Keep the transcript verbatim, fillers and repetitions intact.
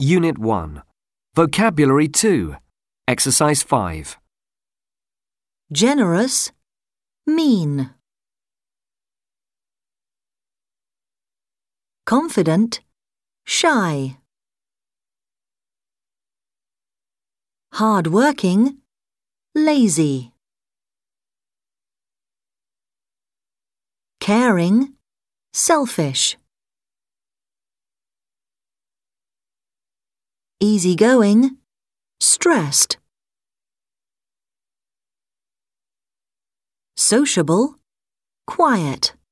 Unit one. Vocabulary two. Exercise five. Generous, mean. Confident, shy. Hard-working, lazy. Caring, selfish. Easygoing, stressed. Sociable, quiet.